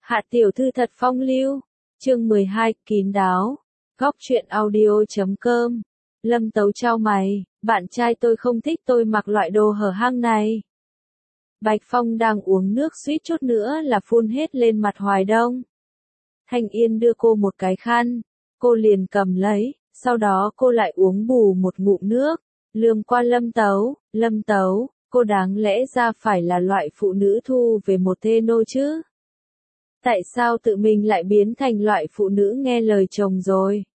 Hạ tiểu thư thật phong lưu. Chương 12, kín đáo. Góc truyện audio.com. Lâm Tấu chau mày, bạn trai tôi không thích tôi mặc loại đồ hở hang này. Bạch Phong đang uống nước suýt chút nữa là phun hết lên mặt Hoài Đông. Thanh Yên đưa cô một cái khăn, cô liền cầm lấy, sau đó cô lại uống bù một ngụm nước, lườm qua Lâm Tấu, cô đáng lẽ ra phải là loại phụ nữ thu về một thê nô chứ. Tại sao tự mình lại biến thành loại phụ nữ nghe lời chồng rồi?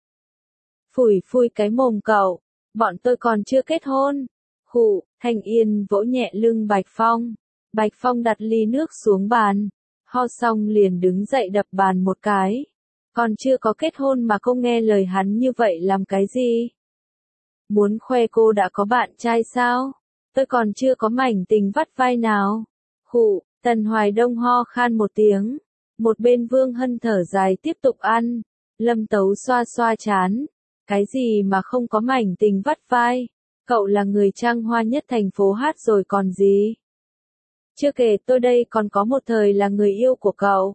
Phủi phui cái mồm cậu, bọn tôi còn chưa kết hôn. Khụ, Thanh Yên vỗ nhẹ lưng Bạch Phong. Bạch Phong đặt ly nước xuống bàn, ho xong liền đứng dậy đập bàn một cái. Còn chưa có kết hôn mà cô nghe lời hắn như vậy làm cái gì? Muốn khoe cô đã có bạn trai sao? Tôi còn chưa có mảnh tình vắt vai nào. Khụ, Tần Hoài Đông ho khan một tiếng. Một bên Vương Hân thở dài tiếp tục ăn. Lâm Tấu xoa xoa chán. Cái gì mà không có mảnh tình vắt vai? Cậu là người trăng hoa nhất thành phố hát rồi còn gì? Chưa kể tôi đây còn có một thời là người yêu của cậu.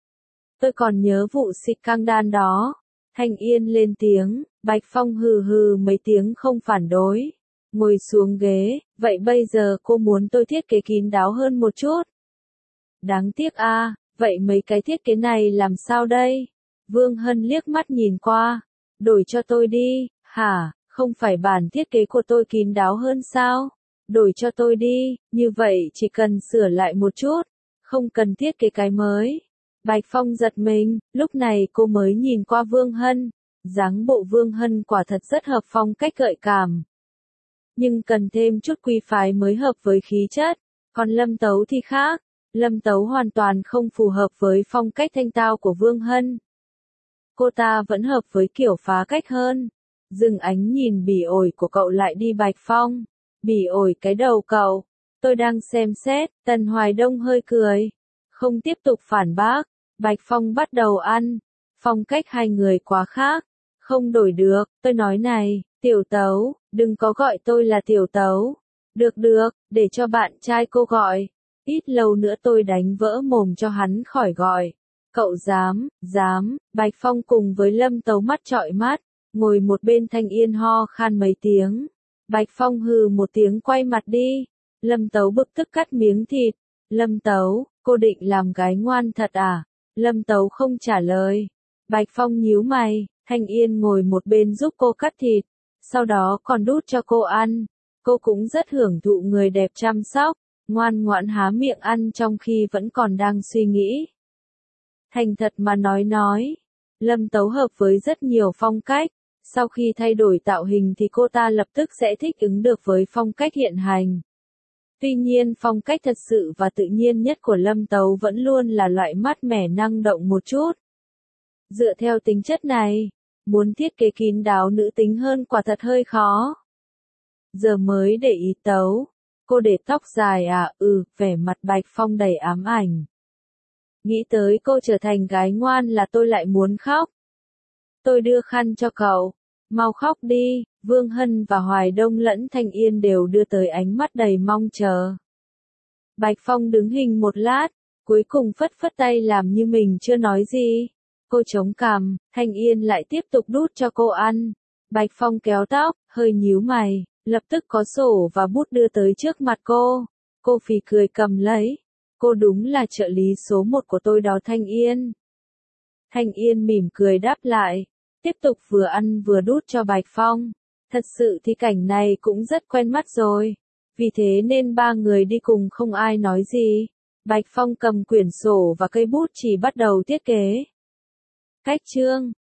Tôi còn nhớ vụ xịt căng đan đó. Thanh Yên lên tiếng, Bạch Phong hừ hừ mấy tiếng không phản đối. Ngồi xuống ghế, vậy bây giờ cô muốn tôi thiết kế kín đáo hơn một chút. Đáng tiếc a, vậy mấy cái thiết kế này làm sao đây? Vương Hân liếc mắt nhìn qua. Đổi cho tôi đi, hả, không phải bản thiết kế của tôi kín đáo hơn sao? Đổi cho tôi đi, như vậy chỉ cần sửa lại một chút, không cần thiết kế cái mới. Bạch Phong giật mình, lúc này cô mới nhìn qua Vương Hân. Dáng bộ Vương Hân quả thật rất hợp phong cách gợi cảm. Nhưng cần thêm chút quy phái mới hợp với khí chất. Còn Lâm Tấu thì khác. Lâm Tấu hoàn toàn không phù hợp với phong cách thanh tao của Vương Hân. Cô ta vẫn hợp với kiểu phá cách hơn. Dừng ánh nhìn bỉ ổi của cậu lại đi Bạch Phong. Bỉ ổi cái đầu cậu. Tôi đang xem xét, Tần Hoài Đông hơi cười. Không tiếp tục phản bác. Bạch Phong bắt đầu ăn. Phong cách hai người quá khác. Không đổi được, tôi nói này, Tiểu Tấu, đừng có gọi tôi là Tiểu Tấu. Được được, để cho bạn trai cô gọi. Ít lâu nữa tôi đánh vỡ mồm cho hắn khỏi gọi. Cậu dám, Bạch Phong cùng với Lâm Tấu mắt trọi mắt, ngồi một bên Thanh Yên ho khan mấy tiếng. Bạch Phong hừ một tiếng quay mặt đi. Lâm Tấu bực tức cắt miếng thịt. Lâm Tấu, cô định làm gái ngoan thật à? Lâm Tấu không trả lời. Bạch Phong nhíu mày, Thanh Yên ngồi một bên giúp cô cắt thịt, sau đó còn đút cho cô ăn. Cô cũng rất hưởng thụ người đẹp chăm sóc, ngoan ngoãn há miệng ăn trong khi vẫn còn đang suy nghĩ. Thành thật mà nói, Lâm Tấu hợp với rất nhiều phong cách, sau khi thay đổi tạo hình thì cô ta lập tức sẽ thích ứng được với phong cách hiện hành. Tuy nhiên phong cách thật sự và tự nhiên nhất của Lâm Tấu vẫn luôn là loại mát mẻ năng động một chút. Dựa theo tính chất này, muốn thiết kế kín đáo nữ tính hơn quả thật hơi khó. Giờ mới để ý Tấu, cô để tóc dài à? Vẻ mặt Bạch Phong đầy ám ảnh. Nghĩ tới cô trở thành gái ngoan là tôi lại muốn khóc. Tôi đưa khăn cho cậu, mau khóc đi. Vương Hân và Hoài Đông lẫn Thanh Yên đều đưa tới ánh mắt đầy mong chờ. Bạch Phong đứng hình một lát, cuối cùng phất phất tay làm như mình chưa nói gì. Cô chống cằm, Thanh Yên lại tiếp tục đút cho cô ăn. Bạch Phong kéo tóc, hơi nhíu mày, lập tức có sổ và bút đưa tới trước mặt cô. Cô phì cười cầm lấy. Cô đúng là trợ lý số 1 của tôi đó Thanh Yên. Thanh Yên mỉm cười đáp lại, tiếp tục vừa ăn vừa đút cho Bạch Phong. Thật sự thì cảnh này cũng rất quen mắt rồi. Vì thế nên ba người đi cùng không ai nói gì. Bạch Phong cầm quyển sổ và cây bút chỉ bắt đầu thiết kế. Cách chương